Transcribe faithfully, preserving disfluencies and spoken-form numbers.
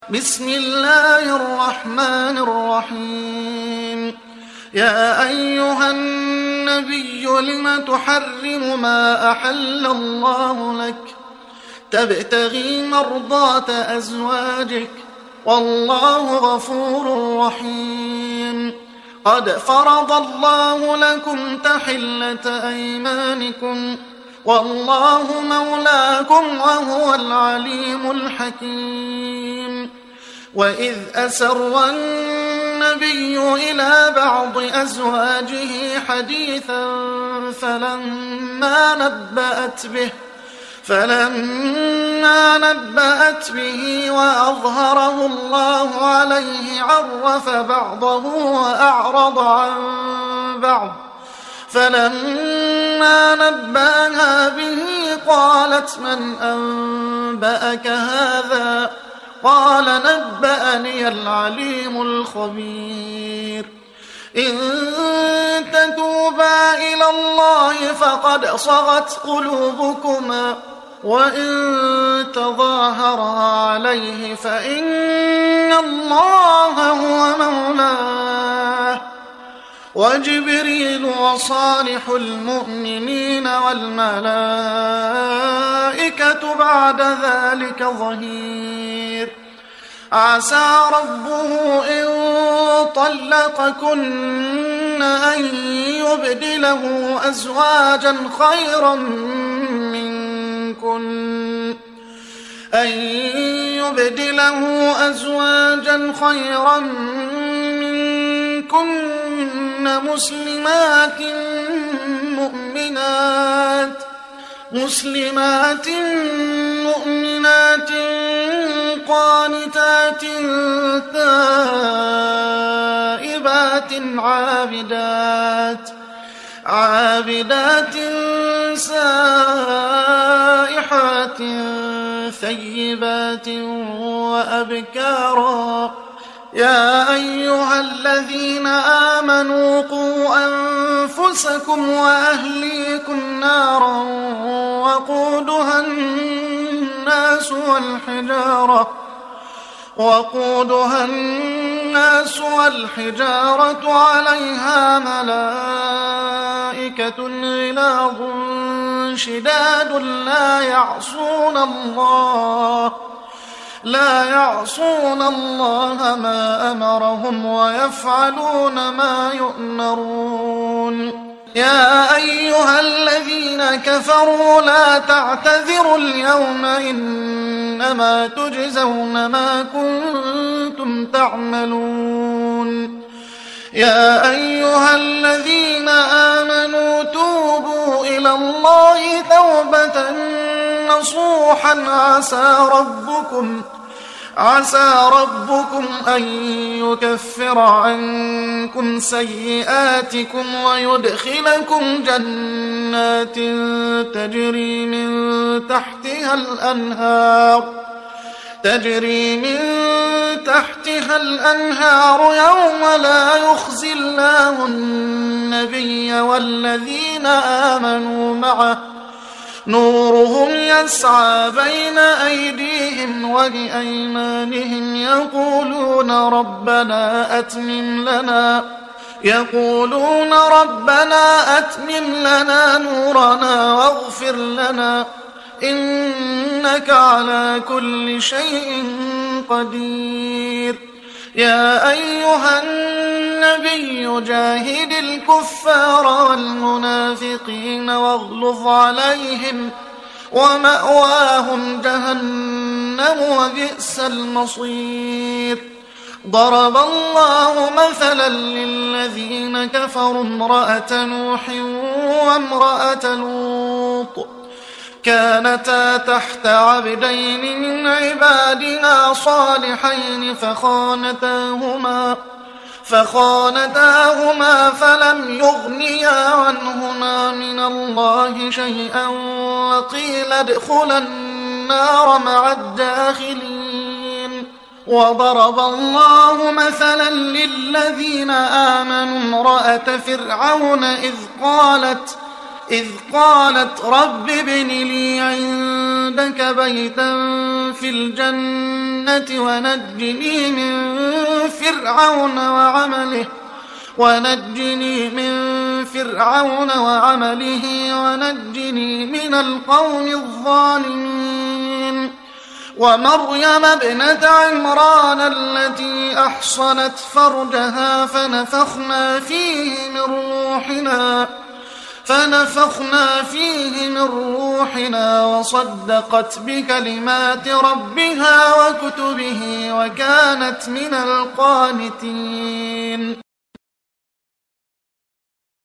بسم الله الرحمن الرحيم. يا أيها النبي لم تحرم ما أحل الله لك تبتغي مرضات أزواجك والله غفور رحيم. قد فرض الله لكم تحلة أيمانكم والله مولاكم وهو العليم الحكيم. وإذ أسر النبي إلى بعض أزواجه حديثا فلما نبأت به فلما نبأت به وأظهره الله عليه عرف بعضه وأعرض عن بعض. فلما نبأها به قالت من أنبأك هذا؟ قال نبأني العليم الخبير. إن تتوبا إلى الله فقد صغت قلوبكما وإن تظاهرا عليه فإن الله هو مولاه وجبريل وصالح المؤمنين والملائكة بعد ذلك ظهير. عسى ربه إن طلقكن أن يبدله أزواجا خيرا منكن أن يبدله أزواجا خيرا منكن مسلمات مؤمنات مسلمات مؤمنات قانتات تائبات عابدات عابدات سائحات ثيبات وأبكارا. يا أيها الذين آمنوا قوا أنفسكم وأهليكم نارا وقودها الناس والحجارة وقودها الناس والحجارة عليها ملائكة غلاظ شداد لا يعصون الله لا يعصون الله ما أمرهم ويفعلون ما يؤمرون. يا أيها الذين كفروا لا تعتذروا اليوم إنما تجزون ما كنتم تعملون. يا أيها الذين آمنوا توبوا إلى الله توبة نصوحا عسى ربكم عسى ربكم أن يكفر عنكم سيئاتكم ويدخلكم جنات تجري من تحتها الأنهار تجري من تحتها الأنهار يوم لا يخزي الله النبي والذين آمنوا معه نورهم يسعى بين أيديهم وبأيمانهم يقولون ربنا أتمم لنا يقولون ربنا أتمم لنا نورنا واغفر لنا إنك على كل شيء قدير. يا أيها النبي جاهد الكفار والمنافقين واغلظ عليهم ومأواهم جهنم وبئس المصير. ضرب الله مثلا للذين كفروا امرأة نوح وامرأة لوط كانتا تحت عبدين من عبادنا صالحين فخانتاهما فخانتاهما فلم يغنيا عنهما من الله شيئا وقيل ادخلا النار مع الداخلين. وضرب الله مثلا للذين آمنوا امرأة فرعون إذ قالت إذ قالت رب ابن لي عندك بيتا في الجنة ونجني من فرعون وعمله ونجني من فرعون وعمله ونجني من القوم الظالمين ومريم ابنة عمران التي أحصنت فرجها فنفخنا فيه من روحنا فنفخنا فيه من روحنا وصدقت بكلمات ربها وكتبه وكانت من القانتين